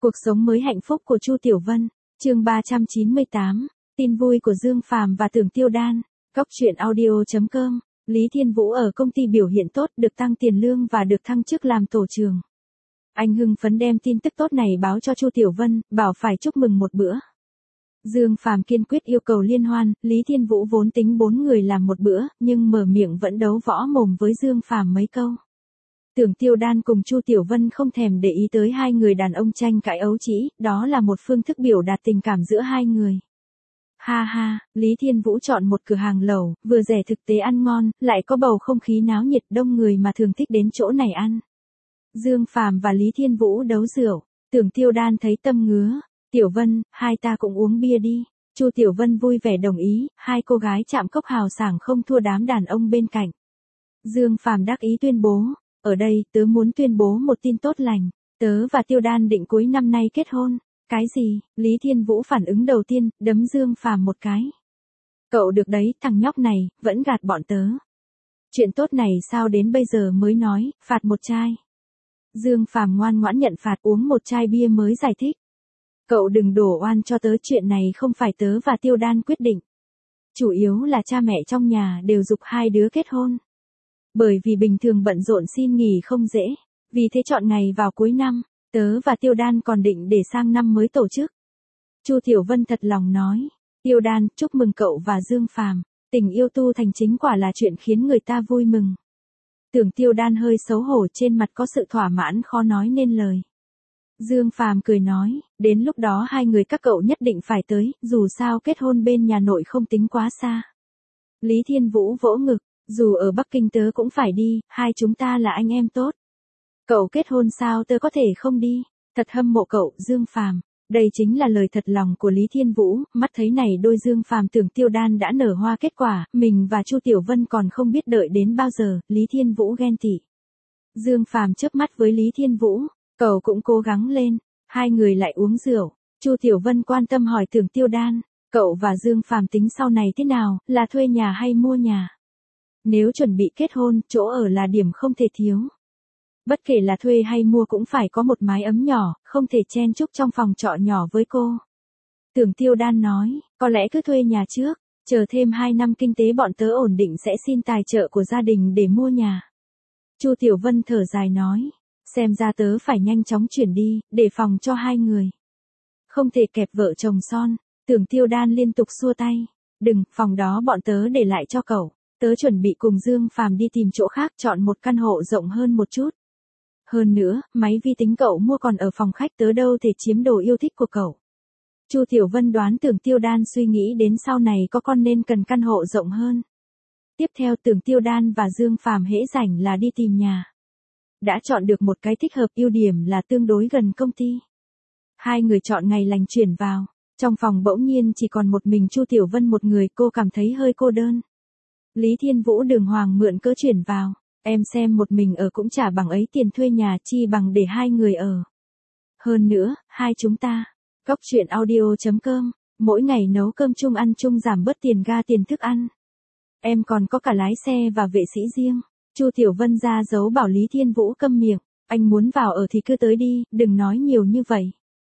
Cuộc sống mới hạnh phúc của Chu Tiểu Vân, chương 398, tin vui của Dương Phàm và Tưởng Tiêu Đan, Góc truyện audio.com, Lý Thiên Vũ ở công ty biểu hiện tốt, được tăng tiền lương và được thăng chức làm tổ trưởng. Anh hưng phấn đem tin tức tốt này báo cho Chu Tiểu Vân, bảo phải chúc mừng một bữa. Dương Phàm kiên quyết yêu cầu liên hoan, Lý Thiên Vũ vốn tính 4 người làm một bữa, nhưng mở miệng vẫn đấu võ mồm với Dương Phàm mấy câu. Tưởng Tiêu Đan cùng Chu Tiểu Vân không thèm để ý tới hai người đàn ông tranh cãi ấu trĩ, đó là một phương thức biểu đạt tình cảm giữa hai người. Ha ha, Lý Thiên Vũ chọn một cửa hàng lẩu, vừa rẻ thực tế ăn ngon, lại có bầu không khí náo nhiệt, đông người mà thường thích đến chỗ này ăn. Dương Phàm và Lý Thiên Vũ đấu rượu, Tưởng Tiêu Đan thấy tâm ngứa, Tiểu Vân, hai ta cũng uống bia đi. Chu Tiểu Vân vui vẻ đồng ý, hai cô gái chạm cốc hào sảng không thua đám đàn ông bên cạnh. Dương Phàm đắc ý tuyên bố, ở đây tớ muốn tuyên bố một tin tốt lành, tớ và Tiêu Đan định cuối năm nay kết hôn. Cái gì? Lý Thiên Vũ phản ứng đầu tiên, đấm Dương Phàm một cái. Cậu được đấy, thằng nhóc này, vẫn gạt bọn tớ. Chuyện tốt này sao đến bây giờ mới nói, phạt một chai. Dương Phàm ngoan ngoãn nhận phạt, uống một chai bia mới giải thích. Cậu đừng đổ oan cho tớ, chuyện này không phải tớ và Tiêu Đan quyết định. Chủ yếu là cha mẹ trong nhà đều giục hai đứa kết hôn. Bởi vì bình thường bận rộn xin nghỉ không dễ, vì thế chọn ngày vào cuối năm, tớ và Tiêu Đan còn định để sang năm mới tổ chức. Chu Tiểu Vân thật lòng nói, Tiêu Đan, chúc mừng cậu và Dương Phàm, tình yêu tu thành chính quả là chuyện khiến người ta vui mừng. Tưởng Tiêu Đan hơi xấu hổ, trên mặt có sự thỏa mãn khó nói nên lời. Dương Phàm cười nói, đến lúc đó hai người các cậu nhất định phải tới, dù sao kết hôn bên nhà nội không tính quá xa. Lý Thiên Vũ vỗ ngực, dù ở Bắc Kinh tớ cũng phải đi, hai chúng ta là anh em tốt. Cậu kết hôn sao tớ có thể không đi, thật hâm mộ cậu, Dương Phàm. Đây chính là lời thật lòng của Lý Thiên Vũ, mắt thấy này đôi Dương Phàm Tưởng Tiêu Đan đã nở hoa kết quả, mình và Chu Tiểu Vân còn không biết đợi đến bao giờ, Lý Thiên Vũ ghen tị. Dương Phàm chớp mắt với Lý Thiên Vũ, cậu cũng cố gắng lên, hai người lại uống rượu. Chu Tiểu Vân quan tâm hỏi Tưởng Tiêu Đan, cậu và Dương Phàm tính sau này thế nào, là thuê nhà hay mua nhà? Nếu chuẩn bị kết hôn, chỗ ở là điểm không thể thiếu. Bất kể là thuê hay mua cũng phải có một mái ấm nhỏ, không thể chen chúc trong phòng trọ nhỏ với cô. Tưởng Tiêu Đan nói, có lẽ cứ thuê nhà trước, chờ thêm 2 năm kinh tế bọn tớ ổn định sẽ xin tài trợ của gia đình để mua nhà. Chu Tiểu Vân thở dài nói, xem ra tớ phải nhanh chóng chuyển đi, để phòng cho hai người. Không thể kẹp vợ chồng son, Tưởng Tiêu Đan liên tục xua tay, đừng, phòng đó bọn tớ để lại cho cậu. Tớ chuẩn bị cùng Dương Phàm đi tìm chỗ khác, chọn một căn hộ rộng hơn một chút. Hơn nữa, máy vi tính cậu mua còn ở phòng khách, tớ đâu thể chiếm đồ yêu thích của cậu. Chu Tiểu Vân đoán Tưởng Tiêu Đan suy nghĩ đến sau này có con nên cần căn hộ rộng hơn. Tiếp theo Tưởng Tiêu Đan và Dương Phàm hễ rảnh là đi tìm nhà. Đã chọn được một cái thích hợp, ưu điểm là tương đối gần công ty. Hai người chọn ngày lành chuyển vào, trong phòng bỗng nhiên chỉ còn một mình Chu Tiểu Vân một người, cô cảm thấy hơi cô đơn. Lý Thiên Vũ đường hoàng mượn cớ chuyển vào, em xem một mình ở cũng chả bằng ấy tiền thuê nhà, chi bằng để hai người ở. Hơn nữa, hai chúng ta, Góc truyện audio.com, mỗi ngày nấu cơm chung ăn chung giảm bớt tiền ga tiền thức ăn. Em còn có cả lái xe và vệ sĩ riêng. Chu Tiểu Vân ra dấu bảo Lý Thiên Vũ câm miệng, anh muốn vào ở thì cứ tới đi, đừng nói nhiều như vậy.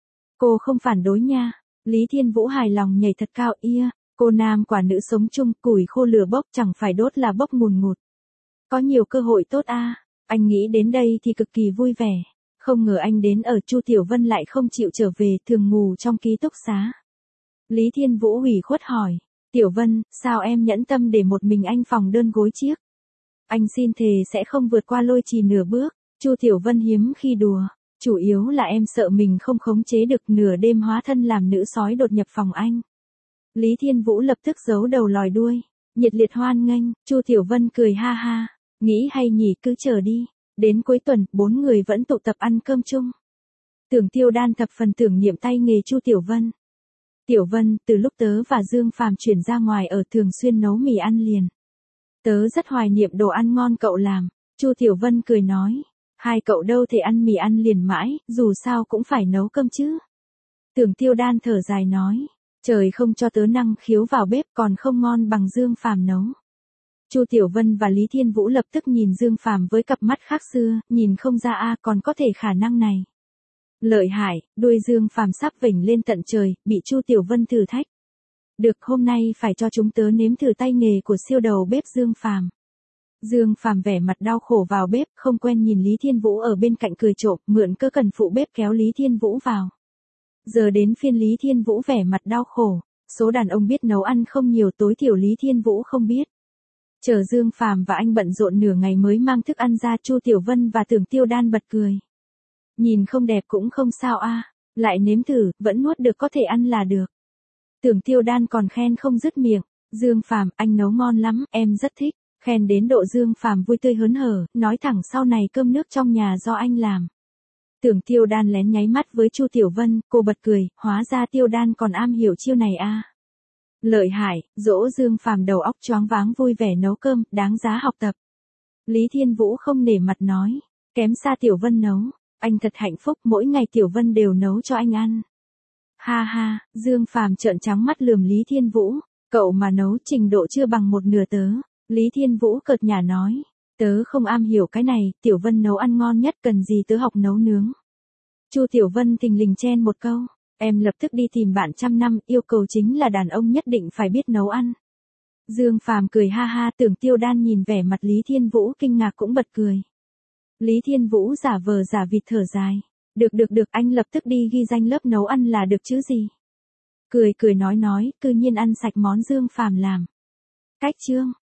Cô không phản đối nha. Lý Thiên Vũ hài lòng nhảy thật cao, ia. Cô nam quả nữ sống chung, củi khô lửa bốc chẳng phải đốt là bốc ngùn ngụt. Có nhiều cơ hội tốt a. Anh nghĩ đến đây thì cực kỳ vui vẻ. Không ngờ anh đến ở, Chu Tiểu Vân lại không chịu trở về, thường ngủ trong ký túc xá. Lý Thiên Vũ ủy khuất hỏi, Tiểu Vân, sao em nhẫn tâm để một mình anh phòng đơn gối chiếc? Anh xin thề sẽ không vượt qua Lôi Trì nửa bước. Chu Tiểu Vân hiếm khi đùa, chủ yếu là em sợ mình không khống chế được, nửa đêm hóa thân làm nữ sói đột nhập phòng anh. Lý Thiên Vũ lập tức giấu đầu lòi đuôi, nhiệt liệt hoan nghênh. Chu Tiểu Vân cười ha ha, nghĩ hay nhỉ, cứ chờ đi. Đến cuối tuần, 4 người vẫn tụ tập ăn cơm chung. Tưởng Tiêu Đan thập phần tưởng niệm tay nghề Chu Tiểu Vân. Tiểu Vân, từ lúc tớ và Dương Phàm chuyển ra ngoài ở thường xuyên nấu mì ăn liền. Tớ rất hoài niệm đồ ăn ngon cậu làm. Chu Tiểu Vân cười nói, hai cậu đâu thể ăn mì ăn liền mãi, dù sao cũng phải nấu cơm chứ. Tưởng Tiêu Đan thở dài nói, trời không cho tớ năng khiếu vào bếp còn không ngon bằng Dương Phàm nấu. Chu Tiểu Vân và Lý Thiên Vũ lập tức nhìn Dương Phàm với cặp mắt khác xưa, nhìn không ra còn có thể khả năng này. Lợi hại, đuôi Dương Phàm sắp vểnh lên tận trời, bị Chu Tiểu Vân thử thách. Được, hôm nay phải cho chúng tớ nếm thử tay nghề của siêu đầu bếp Dương Phàm. Dương Phàm vẻ mặt đau khổ vào bếp, không quen nhìn Lý Thiên Vũ ở bên cạnh cười trộm, mượn cơ cần phụ bếp kéo Lý Thiên Vũ vào. Giờ đến phiên Lý Thiên Vũ vẻ mặt đau khổ, số đàn ông biết nấu ăn không nhiều, tối thiểu Lý Thiên Vũ không biết. Chờ Dương Phàm và anh bận rộn nửa ngày mới mang thức ăn ra, Chu Tiểu Vân và Tưởng Tiêu Đan bật cười. Nhìn không đẹp cũng không sao a, lại nếm thử, vẫn nuốt được có thể ăn là được. Tưởng Tiêu Đan còn khen không dứt miệng, Dương Phàm, anh nấu ngon lắm, em rất thích. Khen đến độ Dương Phàm vui tươi hớn hở, nói thẳng sau này cơm nước trong nhà do anh làm. Tưởng Tiêu Đan lén nháy mắt với Chu Tiểu Vân, cô bật cười, hóa ra Tiêu Đan còn am hiểu chiêu này a. Lợi hại, dỗ Dương Phàm đầu óc choáng váng vui vẻ nấu cơm, đáng giá học tập. Lý Thiên Vũ không nể mặt nói, kém xa Tiểu Vân nấu, anh thật hạnh phúc, mỗi ngày Tiểu Vân đều nấu cho anh ăn. Ha ha, Dương Phàm trợn trắng mắt lườm Lý Thiên Vũ, cậu mà nấu trình độ chưa bằng một nửa tớ. Lý Thiên Vũ cợt nhả nói, tớ không am hiểu cái này, Tiểu Vân nấu ăn ngon nhất, cần gì tớ học nấu nướng. Chu Tiểu Vân thình lình chen một câu, em lập tức đi tìm bạn trăm năm, yêu cầu chính là đàn ông nhất định phải biết nấu ăn. Dương Phàm cười ha ha, Tưởng Tiêu Đan nhìn vẻ mặt Lý Thiên Vũ kinh ngạc cũng bật cười. Lý Thiên Vũ giả vờ giả vịt thở dài, được, anh lập tức đi ghi danh lớp nấu ăn là được chứ gì. Cười nói, cư nhiên ăn sạch món Dương Phàm làm. Cách chương